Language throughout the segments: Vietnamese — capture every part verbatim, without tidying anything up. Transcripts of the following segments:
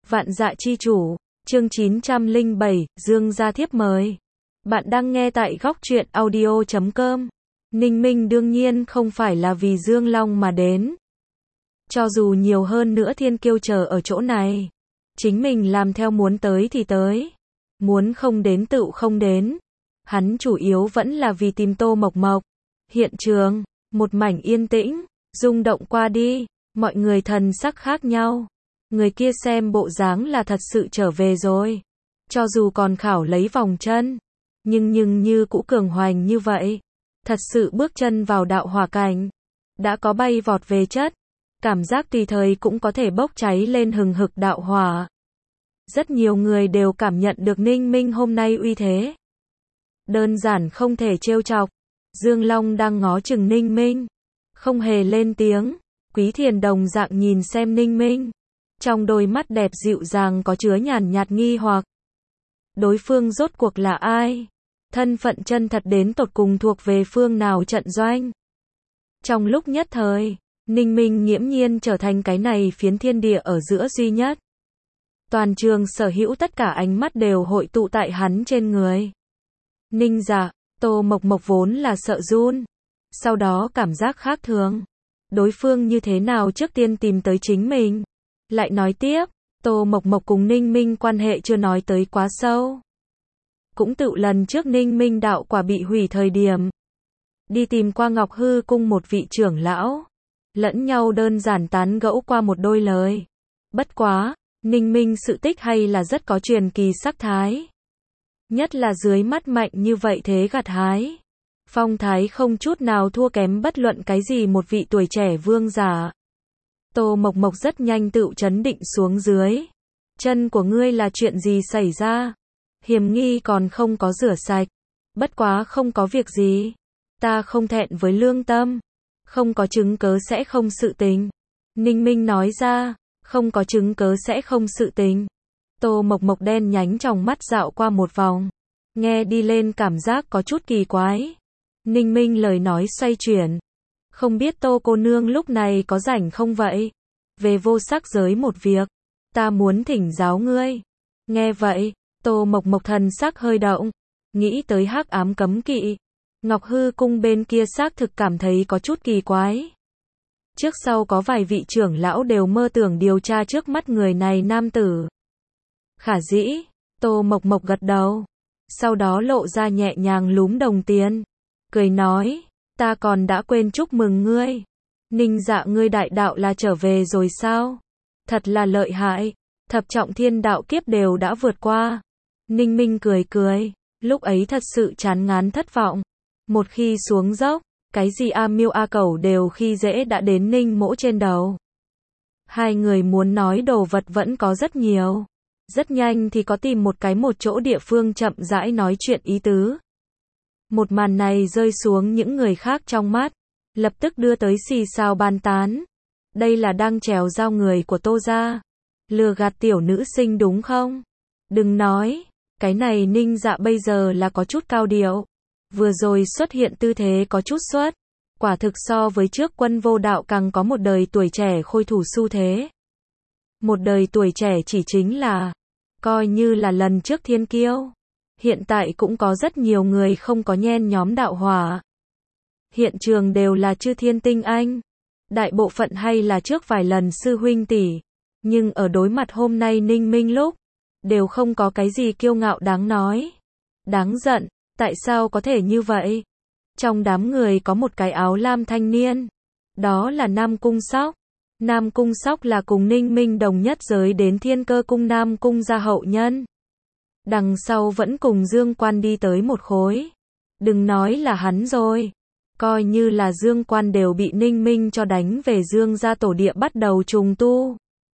Vạn Dạ Chi Chủ, chương chín trăm lẻ bảy, Dương gia thiếp mời. Bạn đang nghe tại góc truyện audio chấm com. Ninh Minh đương nhiên không phải là vì Dương Long mà đến. Cho dù nhiều hơn nữa thiên kiêu chờ ở chỗ này, chính mình làm theo muốn tới thì tới, muốn không đến tựu không đến. Hắn chủ yếu vẫn là vì tìm Tô Mộc Mộc. Hiện trường, một mảnh yên tĩnh, rung động qua đi, mọi người thần sắc khác nhau. Người kia xem bộ dáng là thật sự trở về rồi. Cho dù còn khảo lấy vòng chân, nhưng nhưng như cũ cường hoành như vậy. Thật sự bước chân vào đạo hỏa cảnh. Đã có bay vọt về chất. Cảm giác tùy thời cũng có thể bốc cháy lên hừng hực đạo hỏa. Rất nhiều người đều cảm nhận được Ninh Minh hôm nay uy thế. Đơn giản không thể trêu chọc. Dương Long đang ngó chừng Ninh Minh. Không hề lên tiếng. Quý Thiền đồng dạng nhìn xem Ninh Minh. Trong đôi mắt đẹp dịu dàng có chứa nhàn nhạt nghi hoặc. Đối phương rốt cuộc là ai? Thân phận chân thật đến tột cùng thuộc về phương nào trận doanh? Trong lúc nhất thời, Ninh Minh nghiễm nhiên trở thành cái này phiến thiên địa ở giữa duy nhất. Toàn trường sở hữu tất cả ánh mắt đều hội tụ tại hắn trên người. Ninh Dạ, Tô Mộc Mộc vốn là sợ run. Sau đó cảm giác khác thường. Đối phương như thế nào trước tiên tìm tới chính mình? Lại nói tiếp, Tô Mộc Mộc cùng Ninh Minh quan hệ chưa nói tới quá sâu. Cũng tự lần trước Ninh Minh đạo quả bị hủy thời điểm. Đi tìm qua Ngọc Hư cung một vị trưởng lão. Lẫn nhau đơn giản tán gẫu qua một đôi lời. Bất quá, Ninh Minh sự tích hay là rất có truyền kỳ sắc thái. Nhất là dưới mắt mạnh như vậy thế gặt hái. Phong thái không chút nào thua kém bất luận cái gì một vị tuổi trẻ vương giả. Tô Mộc Mộc rất nhanh tự trấn định xuống dưới. Chân của ngươi là chuyện gì xảy ra? Hiểm nghi còn không có rửa sạch. Bất quá không có việc gì. Ta không thẹn với lương tâm. Không có chứng cớ sẽ không sự tình. Ninh Minh nói ra, không có chứng cớ sẽ không sự tình. Tô Mộc Mộc đen nhánh trong mắt dạo qua một vòng. Nghe đi lên cảm giác có chút kỳ quái. Ninh Minh lời nói xoay chuyển. Không biết Tô cô nương lúc này có rảnh không vậy? Về vô sắc giới một việc. Ta muốn thỉnh giáo ngươi. Nghe vậy, Tô Mộc Mộc thần sắc hơi động. Nghĩ tới hắc ám cấm kỵ. Ngọc Hư cung bên kia xác thực cảm thấy có chút kỳ quái. Trước sau có vài vị trưởng lão đều mơ tưởng điều tra trước mắt người này nam tử. Khả dĩ, Tô Mộc Mộc gật đầu. Sau đó lộ ra nhẹ nhàng lúm đồng tiền. Cười nói, ta còn đã quên chúc mừng ngươi. Ninh Dạ ngươi đại đạo là trở về rồi sao? Thật là lợi hại. Thập trọng thiên đạo kiếp đều đã vượt qua. Ninh Minh cười cười. Lúc ấy thật sự chán ngán thất vọng. Một khi xuống dốc, cái gì A Miêu A Cẩu đều khi dễ đã đến Ninh Mỗ trên đầu. Hai người muốn nói đồ vật vẫn có rất nhiều. Rất nhanh thì có tìm một cái một chỗ địa phương chậm rãi nói chuyện ý tứ. Một màn này rơi xuống những người khác trong mắt, lập tức đưa tới xì xào bàn tán. Đây là đang trèo giao người của Tô gia. Lừa gạt tiểu nữ sinh đúng không? Đừng nói, cái này Ninh Dạ bây giờ là có chút cao điệu. Vừa rồi xuất hiện tư thế có chút xuất. Quả thực so với trước Quân Vô Đạo càng có một đời tuổi trẻ khôi thủ xu thế. Một đời tuổi trẻ chỉ chính là, coi như là lần trước thiên kiêu. Hiện tại cũng có rất nhiều người không có nhen nhóm đạo hỏa. Hiện trường đều là chư thiên tinh anh. Đại bộ phận hay là trước vài lần sư huynh tỷ. Nhưng ở đối mặt hôm nay Ninh Minh lúc, đều không có cái gì kiêu ngạo đáng nói. Đáng giận, tại sao có thể như vậy? Trong đám người có một cái áo lam thanh niên. Đó là Nam Cung Sóc. Nam Cung Sóc là cùng Ninh Minh đồng nhất giới đến Thiên Cơ cung Nam Cung gia hậu nhân. Đằng sau vẫn cùng Dương Quan đi tới một khối. Đừng nói là hắn rồi. Coi như là Dương Quan đều bị Ninh Minh cho đánh về Dương gia tổ địa bắt đầu trùng tu.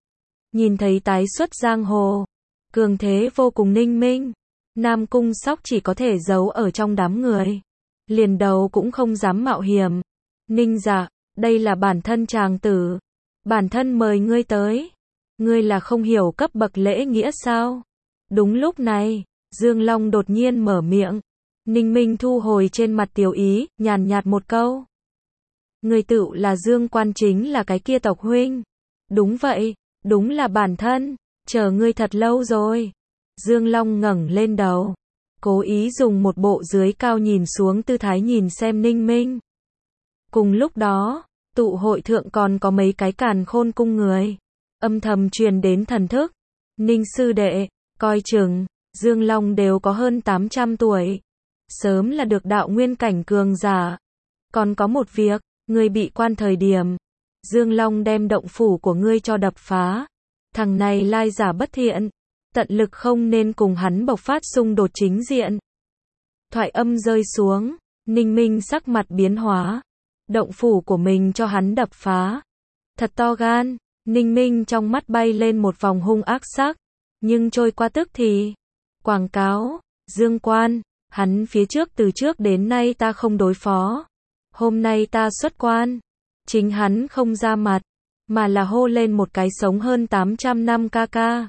Nhìn thấy tái xuất giang hồ. Cường thế vô cùng Ninh Minh. Nam Cung Sóc chỉ có thể giấu ở trong đám người. Liền đầu cũng không dám mạo hiểm. Ninh Dạ, đây là bản thân chàng tử. Bản thân mời ngươi tới. Ngươi là không hiểu cấp bậc lễ nghĩa sao? Đúng lúc này, Dương Long đột nhiên mở miệng. Ninh Minh thu hồi trên mặt tiểu ý, nhàn nhạt một câu. Người tự là Dương Quan chính là cái kia tộc huynh. Đúng vậy, đúng là bản thân. chờ ngươi thật lâu rồi. Dương Long ngẩng lên đầu, cố ý dùng một bộ dưới cao nhìn xuống tư thái nhìn xem Ninh Minh. Cùng lúc đó, tụ hội thượng còn có mấy cái càn khôn cung người, âm thầm truyền đến thần thức. Ninh sư đệ, coi chừng, Dương Long đều có hơn tám trăm tuổi, sớm là được đạo nguyên cảnh cường giả. Còn có một việc, ngươi bị quan thời điểm, Dương Long đem động phủ của ngươi cho đập phá. Thằng này lai giả bất thiện, tận lực không nên cùng hắn bộc phát xung đột chính diện. Thoại âm rơi xuống, Ninh Minh sắc mặt biến hóa. Động phủ của mình cho hắn đập phá. Thật to gan, Ninh Minh trong mắt bay lên một vòng hung ác sắc, nhưng trôi qua tức thì. Quảng cáo, Dương Quan, hắn phía trước từ trước đến nay ta không đối phó. Hôm nay ta xuất quan. Chính hắn không ra mặt, mà là hô lên một cái sống hơn tám trăm năm ca ca.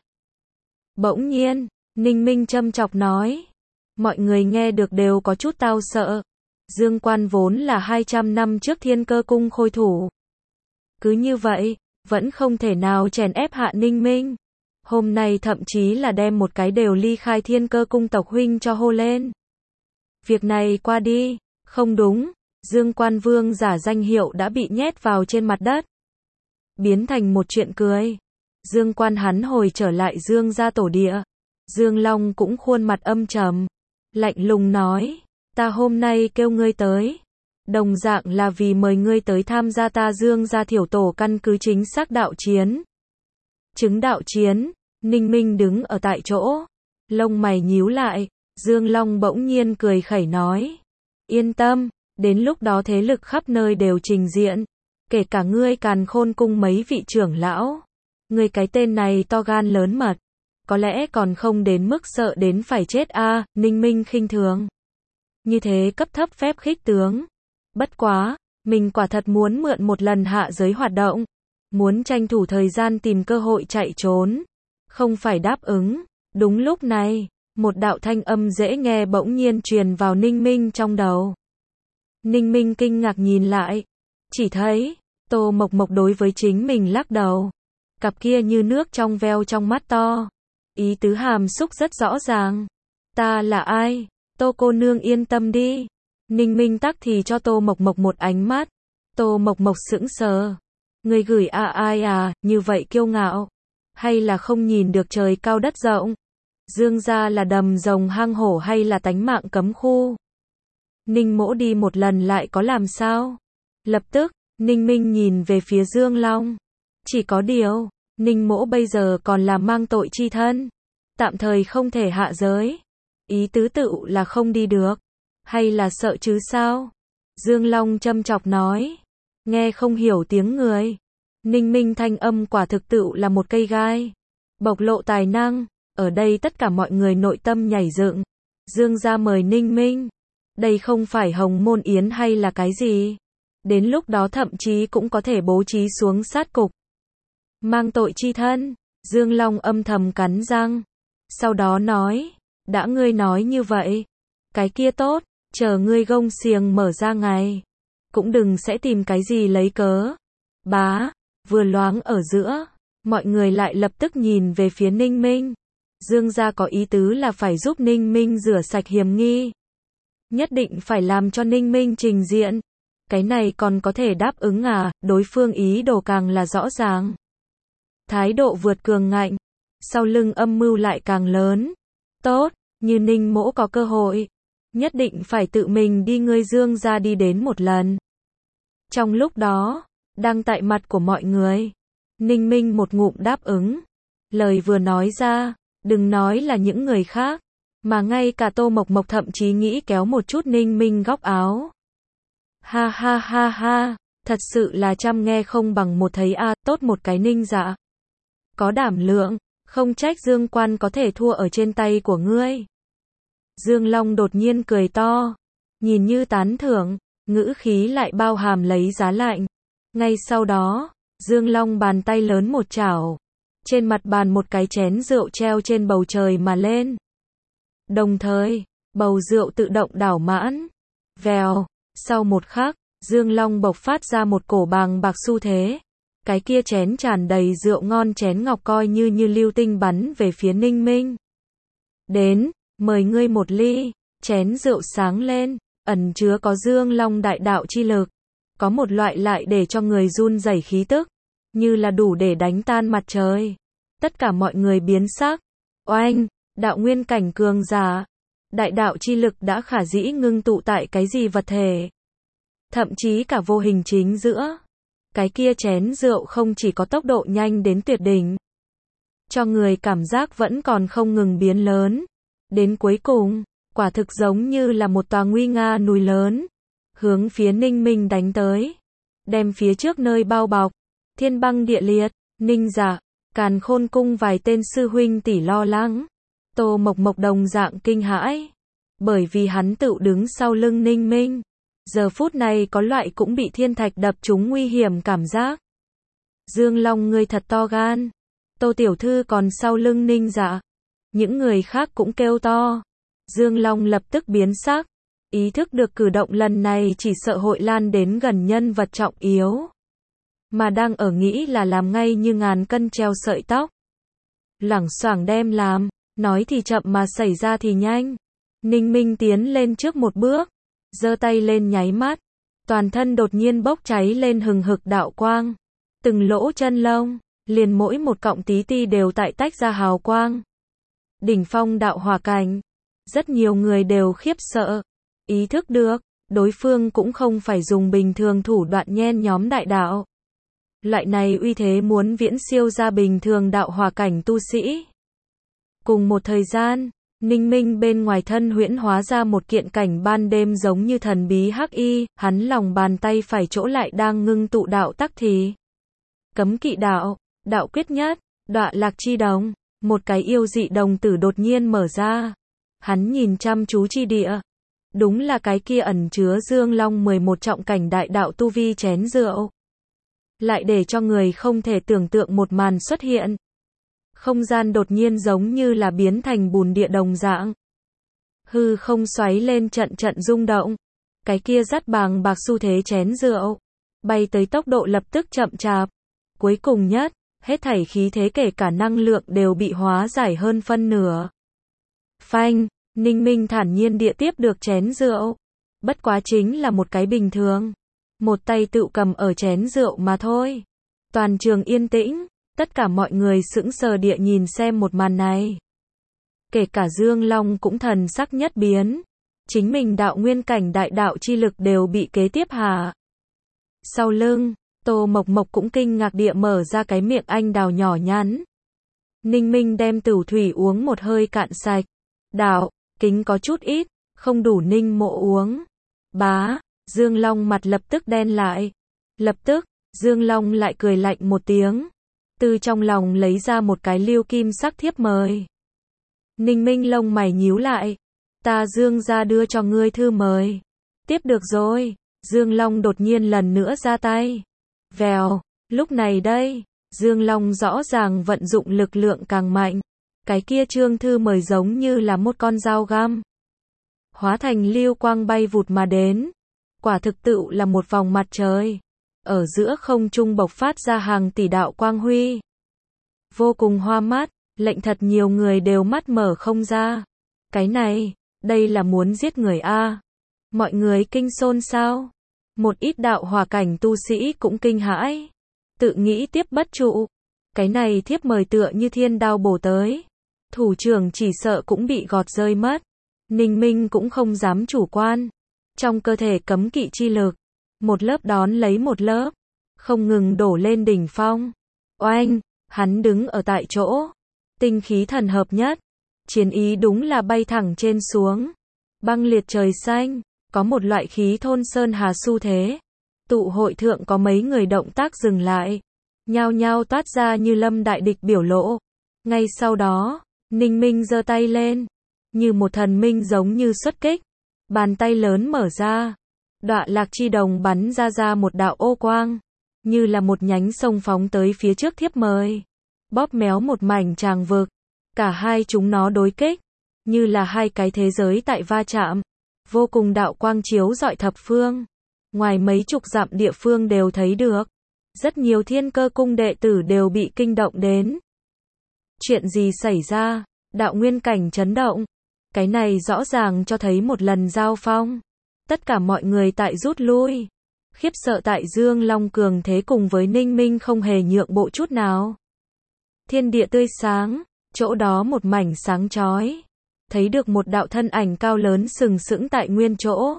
Bỗng nhiên, Ninh Minh châm chọc nói. Mọi người nghe được đều có chút tao sợ. Dương Quan vốn là hai trăm năm trước Thiên Cơ Cung khôi thủ. Cứ như vậy, vẫn không thể nào chèn ép hạ Ninh Minh. Hôm nay thậm chí là đem một cái đều ly khai Thiên Cơ Cung tộc huynh cho hô lên. Việc này qua đi, không đúng, Dương Quan vương giả danh hiệu đã bị nhét vào trên mặt đất. Biến thành một chuyện cười. Dương Quan hắn hồi trở lại Dương gia tổ địa. Dương Long cũng khuôn mặt âm trầm, lạnh lùng nói, ta hôm nay kêu ngươi tới, đồng dạng là vì mời ngươi tới tham gia ta Dương gia thiểu tổ căn cứ chính xác đạo chiến. Chứng đạo chiến, Ninh Minh đứng ở tại chỗ, lông mày nhíu lại, Dương Long bỗng nhiên cười khẩy nói, yên tâm, đến lúc đó thế lực khắp nơi đều trình diện, kể cả ngươi Càn Khôn cung mấy vị trưởng lão. Ngươi cái tên này to gan lớn mật, có lẽ còn không đến mức sợ đến phải chết a. À, Ninh Minh khinh thường. Như thế cấp thấp phép khích tướng. Bất quá, mình quả thật muốn mượn một lần hạ giới hoạt động, muốn tranh thủ thời gian tìm cơ hội chạy trốn, không phải đáp ứng. Đúng lúc này, một đạo thanh âm dễ nghe bỗng nhiên truyền vào Ninh Minh trong đầu. Ninh Minh kinh ngạc nhìn lại, chỉ thấy Tô Mộc Mộc đối với chính mình lắc đầu, cặp kia như nước trong veo trong mắt to, ý tứ hàm xúc rất rõ ràng. Ta là ai? Tô cô nương yên tâm đi. Ninh Minh tắc thì cho Tô Mộc Mộc một ánh mắt. Tô Mộc Mộc sững sờ. Người gửi a ai à, như vậy kiêu ngạo, hay là không nhìn được trời cao đất rộng? Dương gia là đầm rồng hang hổ hay là tánh mạng cấm khu? Ninh Mỗ đi một lần lại có làm sao? Lập tức, Ninh Minh nhìn về phía Dương Long. Chỉ có điều, Ninh Mỗ bây giờ còn là mang tội chi thân, tạm thời không thể hạ giới. Ý tứ tự là không đi được, hay là sợ chứ sao? Dương Long châm chọc nói, nghe không hiểu tiếng người. Ninh Minh thanh âm quả thực tự là một cây gai, bộc lộ tài năng, ở đây tất cả mọi người nội tâm nhảy dựng. Dương gia mời Ninh Minh, đây không phải hồng môn yến hay là cái gì? Đến lúc đó thậm chí cũng có thể bố trí xuống sát cục. Mang tội chi thân, Dương Long âm thầm cắn răng, sau đó nói, đã ngươi nói như vậy, cái kia tốt, chờ ngươi gông xiềng mở ra ngày, cũng đừng sẽ tìm cái gì lấy cớ. Bá, vừa loáng ở giữa, mọi người lại lập tức nhìn về phía Ninh Minh. Dương gia có ý tứ là phải giúp Ninh Minh rửa sạch hiểm nghi, nhất định phải làm cho Ninh Minh trình diện. Cái này còn có thể đáp ứng à? Đối phương ý đồ càng là rõ ràng, thái độ vượt cường ngạnh, sau lưng âm mưu lại càng lớn. Tốt, như Ninh Mỗ có cơ hội, nhất định phải tự mình đi ngươi Dương gia đi đến một lần. Trong lúc đó, đang tại mặt của mọi người, Ninh Minh một ngụm đáp ứng. Lời vừa nói ra, đừng nói là những người khác, mà ngay cả Tô Mộc Mộc thậm chí nghĩ kéo một chút Ninh Minh góc áo. Ha ha ha ha, thật sự là trăm nghe không bằng một thấy a. À, tốt một cái Ninh dạ, có đảm lượng, không trách Dương Quan có thể thua ở trên tay của ngươi. Dương Long đột nhiên cười to, nhìn như tán thưởng, ngữ khí lại bao hàm lấy giá lạnh. Ngay sau đó, Dương Long bàn tay lớn một chảo, trên mặt bàn một cái chén rượu treo trên bầu trời mà lên. Đồng thời, bầu rượu tự động đảo mãn. Vèo, sau một khắc, Dương Long bộc phát ra một cổ bàng bạc xu thế. Cái kia chén tràn đầy rượu ngon chén ngọc coi như như lưu tinh bắn về phía Ninh Minh. Đến, mời ngươi một ly, chén rượu sáng lên, ẩn chứa có Dương Long đại đạo chi lực. Có một loại lại để cho người run rẩy khí tức, như là đủ để đánh tan mặt trời. Tất cả mọi người biến sắc. Oanh, đạo nguyên cảnh cường giả. Đại đạo chi lực đã khả dĩ ngưng tụ tại cái gì vật thể. Thậm chí cả vô hình chính giữa. Cái kia chén rượu không chỉ có tốc độ nhanh đến tuyệt đỉnh. Cho người cảm giác vẫn còn không ngừng biến lớn. Đến cuối cùng, quả thực giống như là một tòa nguy nga núi lớn. Hướng phía Ninh Minh đánh tới. Đem phía trước nơi bao bọc. Thiên băng địa liệt, Ninh Dạ, Càn Khôn cung vài tên sư huynh tỷ lo lắng. Tô Mộc Mộc đồng dạng kinh hãi. Bởi vì hắn tự đứng sau lưng Ninh Minh. Giờ phút này có loại cũng bị thiên thạch đập trúng nguy hiểm cảm giác. Dương Long ngươi thật to gan. Tô tiểu thư còn sau lưng Ninh Dạ. Những người khác cũng kêu to. Dương Long lập tức biến sắc. Ý thức được cử động lần này chỉ sợ hội lan đến gần nhân vật trọng yếu. Mà đang ở nghĩ là làm ngay như ngàn cân treo sợi tóc. Lẳng xoảng đem làm, nói thì chậm mà xảy ra thì nhanh. Ninh Minh tiến lên trước một bước, giơ tay lên nháy mắt, toàn thân đột nhiên bốc cháy lên hừng hực đạo quang. Từng lỗ chân lông, liền mỗi một cọng tí ti đều tại tách ra hào quang. Đỉnh phong đạo hỏa cảnh, rất nhiều người đều khiếp sợ, ý thức được, đối phương cũng không phải dùng bình thường thủ đoạn nhen nhóm đại đạo. Loại này uy thế muốn viễn siêu ra bình thường đạo hỏa cảnh tu sĩ. Cùng một thời gian, Ninh Minh bên ngoài thân huyễn hóa ra một kiện cảnh ban đêm giống như thần bí hắc y, hắn lòng bàn tay phải chỗ lại đang ngưng tụ đạo tắc thì. Cấm kỵ đạo, đạo quyết nhất, đọa lạc chi đồng, một cái yêu dị đồng tử đột nhiên mở ra. Hắn nhìn chăm chú chi địa. Đúng là cái kia ẩn chứa Dương Long mười một trọng cảnh đại đạo tu vi chén rượu. Lại để cho người không thể tưởng tượng một màn xuất hiện. Không gian đột nhiên giống như là biến thành bùn địa đồng dạng. Hư không xoáy lên trận trận rung động. Cái kia dắt bàng bạc xu thế chén rượu. Bay tới tốc độ lập tức chậm chạp. Cuối cùng nhất, hết thảy khí thế kể cả năng lượng đều bị hóa giải hơn phân nửa. Phanh, Ninh Minh thản nhiên địa tiếp được chén rượu. Bất quá chính là một cái bình thường. Một tay tự cầm ở chén rượu mà thôi. Toàn trường yên tĩnh, tất cả mọi người sững sờ địa nhìn xem một màn này. Kể cả Dương Long cũng thần sắc nhất biến. Chính mình đạo nguyên cảnh đại đạo chi lực đều bị kế tiếp hạ. Sau lưng, Tô Mộc Mộc cũng kinh ngạc địa mở ra cái miệng anh đào nhỏ nhắn. Ninh Minh đem tửu thủy uống một hơi cạn sạch. Đạo, kính có chút ít, không đủ Ninh Mộ uống. Bá, Dương Long mặt lập tức đen lại. Lập tức, Dương Long lại cười lạnh một tiếng. Từ trong lòng lấy ra một cái lưu kim sắc thiếp mời. Ninh Minh lông mày nhíu lại. Ta Dương ra đưa cho ngươi thư mời. Tiếp được rồi. Dương Long đột nhiên lần nữa ra tay. Vèo, lúc này đây, Dương Long rõ ràng vận dụng lực lượng càng mạnh. Cái kia trương thư mời giống như là một con dao găm. Hóa thành lưu quang bay vụt mà đến. Quả thực tự là một vòng mặt trời. Ở giữa không trung bộc phát ra hàng tỷ đạo quang huy. Vô cùng hoa mắt, lệnh thật nhiều người đều mắt mở không ra. Cái này, đây là muốn giết người a. Mọi người kinh xôn xao. Một ít đạo hỏa cảnh tu sĩ cũng kinh hãi. Tự nghĩ tiếp bất trụ. Cái này thiếp mời tựa như thiên đao bổ tới. Thủ trưởng chỉ sợ cũng bị gọt rơi mất. Ninh Minh cũng không dám chủ quan. Trong cơ thể cấm kỵ chi lực. Một lớp đón lấy một lớp. Không ngừng đổ lên đỉnh phong. Oanh, hắn đứng ở tại chỗ. Tinh khí thần hợp nhất. Chiến ý đúng là bay thẳng trên xuống. Băng liệt trời xanh. Có một loại khí thôn sơn hà xu thế. Tụ hội thượng có mấy người động tác dừng lại. Nhao nhao toát ra như lâm đại địch biểu lộ. Ngay sau đó, Ninh Minh giơ tay lên. Như một thần minh giống như xuất kích. Bàn tay lớn mở ra. Đọa lạc chi đồng bắn ra ra một đạo ô quang. Như là một nhánh sông phóng tới phía trước thiếp mời. Bóp méo một mảnh tràng vực. Cả hai chúng nó đối kích. Như là hai cái thế giới tại va chạm. Vô cùng đạo quang chiếu rọi thập phương. Ngoài mấy chục dặm địa phương đều thấy được. Rất nhiều thiên cơ cung đệ tử đều bị kinh động đến. Chuyện gì xảy ra? Đạo nguyên cảnh chấn động. Cái này rõ ràng cho thấy một lần giao phong. Tất cả mọi người tại rút lui. Khiếp sợ tại Dương Long cường thế cùng với Ninh Minh không hề nhượng bộ chút nào. Thiên địa tươi sáng, chỗ đó một mảnh sáng chói. Thấy được một đạo thân ảnh cao lớn sừng sững tại nguyên chỗ.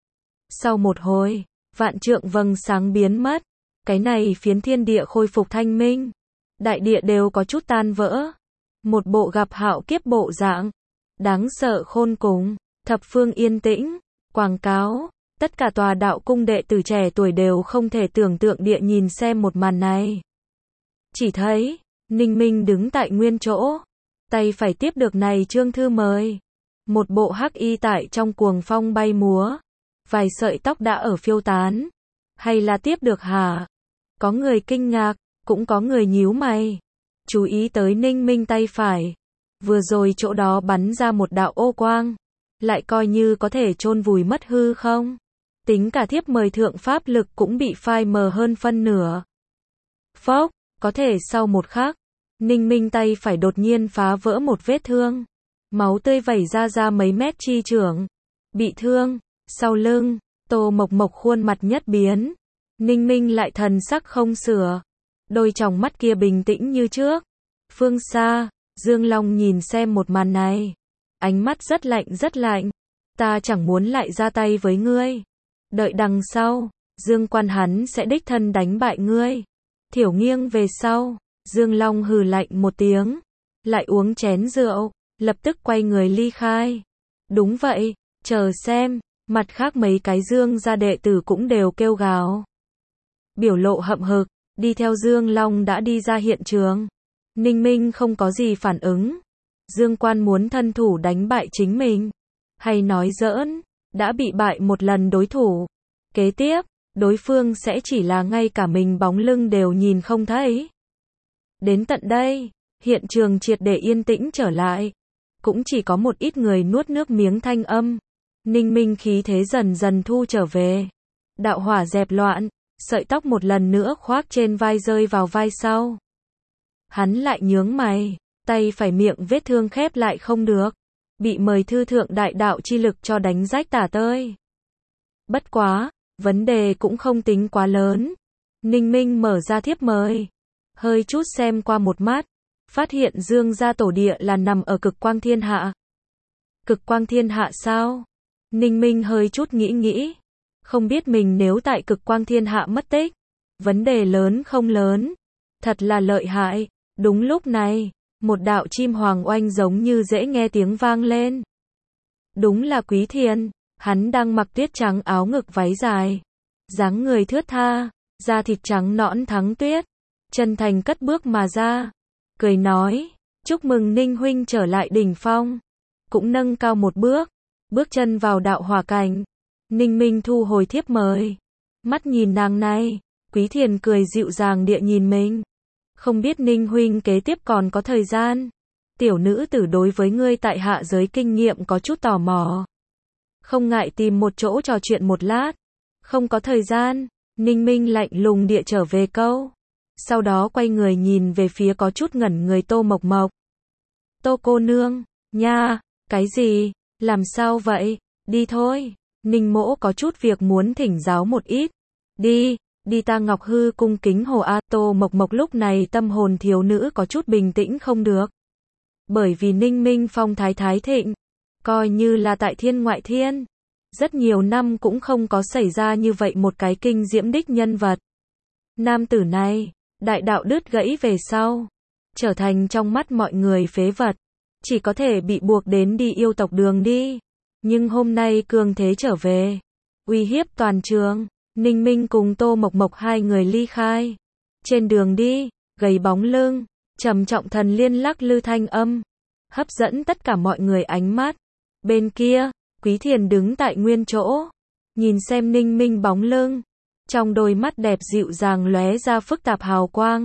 Sau một hồi, vạn trượng vầng sáng biến mất. Cái này phiến thiên địa khôi phục thanh minh. Đại địa đều có chút tan vỡ. Một bộ gặp hạo kiếp bộ dạng. Đáng sợ khôn cùng. Thập phương yên tĩnh. Quảng cáo. Tất cả tòa đạo cung đệ tử trẻ tuổi đều không thể tưởng tượng địa nhìn xem một màn này. Chỉ thấy, Ninh Minh đứng tại nguyên chỗ. Tay phải tiếp được này chương thư mời. Một bộ hắc y tại trong cuồng phong bay múa. Vài sợi tóc đã ở phiêu tán. Hay là tiếp được hả? Có người kinh ngạc, cũng có người nhíu mày. Chú ý tới Ninh Minh tay phải. Vừa rồi chỗ đó bắn ra một đạo ô quang. Lại coi như có thể chôn vùi mất hư không? Tính cả thiếp mời thượng pháp lực cũng bị phai mờ hơn phân nửa. Phốc, có thể sau một khắc, Ninh Minh tay phải đột nhiên phá vỡ một vết thương. Máu tươi vẩy ra ra mấy mét chi trưởng. Bị thương, sau lưng, Tô Mộc Mộc khuôn mặt nhất biến. Ninh Minh lại thần sắc không sửa. Đôi tròng mắt kia bình tĩnh như trước. Phương xa, Dương Long nhìn xem một màn này. Ánh mắt rất lạnh rất lạnh. Ta chẳng muốn lại ra tay với ngươi. Đợi đằng sau, Dương Quan hắn sẽ đích thân đánh bại ngươi. Thiểu nghiêng về sau, Dương Long hừ lạnh một tiếng. Lại uống chén rượu, lập tức quay người ly khai. Đúng vậy, chờ xem, mặt khác mấy cái Dương gia đệ tử cũng đều kêu gào. Biểu lộ hậm hực, đi theo Dương Long đã đi ra hiện trường. Ninh Minh không có gì phản ứng. Dương Quan muốn thân thủ đánh bại chính mình. Hay nói giỡn, đã bị bại một lần đối thủ. Kế tiếp, đối phương sẽ chỉ là ngay cả mình bóng lưng đều nhìn không thấy. Đến tận đây, hiện trường triệt để yên tĩnh trở lại. Cũng chỉ có một ít người nuốt nước miếng thanh âm. Ninh Minh khí thế dần dần thu trở về. Đạo hỏa dẹp loạn, sợi tóc một lần nữa khoác trên vai rơi vào vai sau. Hắn lại nhướng mày, tay phải miệng vết thương khép lại không được. Bị mời thư thượng đại đạo chi lực cho đánh rách tả tơi. Bất quá, vấn đề cũng không tính quá lớn. Ninh Minh mở ra thiếp mời. Hơi chút xem qua một mắt. Phát hiện Dương gia tổ địa là nằm ở cực quang thiên hạ. Cực quang thiên hạ sao? Ninh Minh hơi chút nghĩ nghĩ. Không biết mình nếu tại cực quang thiên hạ mất tích. Vấn đề lớn không lớn. Thật là lợi hại. Đúng lúc này, một đạo chim hoàng oanh giống như dễ nghe tiếng vang lên. Đúng là Quý Thiền. Hắn đang mặc tuyết trắng áo ngực váy dài. Dáng người thướt tha, da thịt trắng nõn thắng tuyết. Chân thành cất bước mà ra. Cười nói, chúc mừng Ninh huynh trở lại đỉnh phong. Cũng nâng cao một bước. Bước chân vào đạo hỏa cảnh. Ninh Minh thu hồi thiếp mời. Mắt nhìn nàng này. Quý Thiền cười dịu dàng địa nhìn mình. Không biết Ninh huynh kế tiếp còn có thời gian. Tiểu nữ tử đối với ngươi tại hạ giới kinh nghiệm có chút tò mò. Không ngại tìm một chỗ trò chuyện một lát. Không có thời gian. Ninh Minh lạnh lùng địa trở về câu. Sau đó quay người nhìn về phía có chút ngẩn người Tô Mộc Mộc. Tô cô nương, nha, cái gì, làm sao vậy, đi thôi. Ninh mỗ có chút việc muốn thỉnh giáo một ít. Đi, đi ta Ngọc Hư cung kính hồ a. Tô Mộc Mộc lúc này tâm hồn thiếu nữ có chút bình tĩnh không được. Bởi vì Ninh Minh phong thái thái thịnh. Coi như là tại thiên ngoại thiên. Rất nhiều năm cũng không có xảy ra như vậy một cái kinh diễm đích nhân vật. Nam tử này, đại đạo đứt gãy về sau. Trở thành trong mắt mọi người phế vật. Chỉ có thể bị buộc đến đi yêu tộc đường đi. Nhưng hôm nay cường thế trở về. Uy hiếp toàn trường. Ninh Minh cùng Tô Mộc Mộc hai người ly khai. Trên đường đi, gầy bóng lưng. Trầm trọng thần liên lắc lư thanh âm. Hấp dẫn tất cả mọi người ánh mắt. Bên kia, Quý Thiền đứng tại nguyên chỗ. Nhìn xem Ninh Minh bóng lưng. Trong đôi mắt đẹp dịu dàng lóe ra phức tạp hào quang.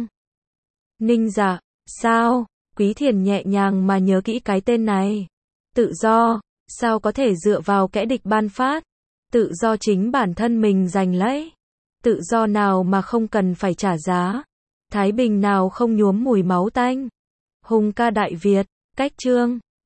Ninh dạ, sao? Quý Thiền nhẹ nhàng mà nhớ kỹ cái tên này. Tự do, sao có thể dựa vào kẻ địch ban phát? Tự do chính bản thân mình giành lấy. Tự do nào mà không cần phải trả giá? Thái bình nào không nhuốm mùi máu tanh? Hùng ca Đại Việt, cách chương